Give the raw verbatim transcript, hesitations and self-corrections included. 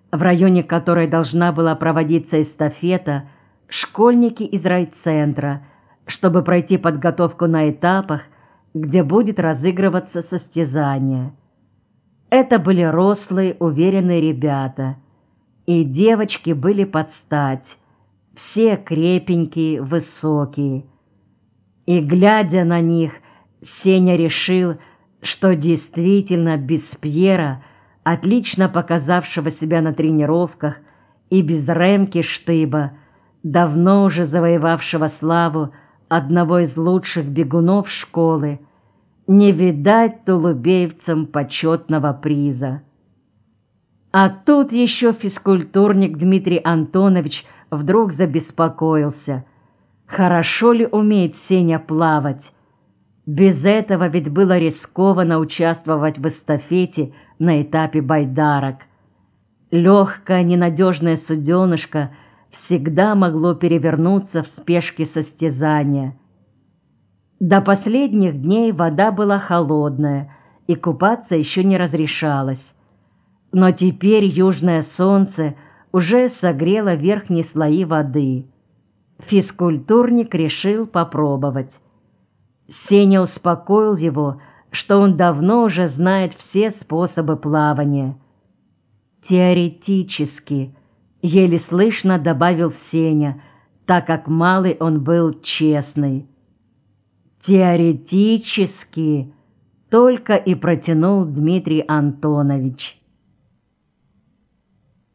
в районе которой должна была проводиться эстафета, школьники из райцентра, чтобы пройти подготовку на этапах, где будет разыгрываться состязание. Это были рослые, уверенные ребята, и девочки были под стать, все крепенькие, высокие. И, глядя на них, Сеня решил, что действительно без Пьера, отлично показавшего себя на тренировках, и без Ремки Штыба, давно уже завоевавшего славу одного из лучших бегунов школы, не видать тулубеевцам почетного приза. А тут еще физкультурник Дмитрий Антонович вдруг забеспокоился. Хорошо ли умеет Сеня плавать? Без этого ведь было рискованно участвовать в эстафете на этапе байдарок. Легкое ненадежное суденышко всегда могло перевернуться в спешке состязания. До последних дней вода была холодная, и купаться еще не разрешалось. Но теперь южное солнце уже согрело верхние слои воды. Физкультурник решил попробовать. Сеня успокоил его, что он давно уже знает все способы плавания. «Теоретически», — еле слышно добавил Сеня, так как малый он был честный. «Теоретически», — только и протянул Дмитрий Антонович.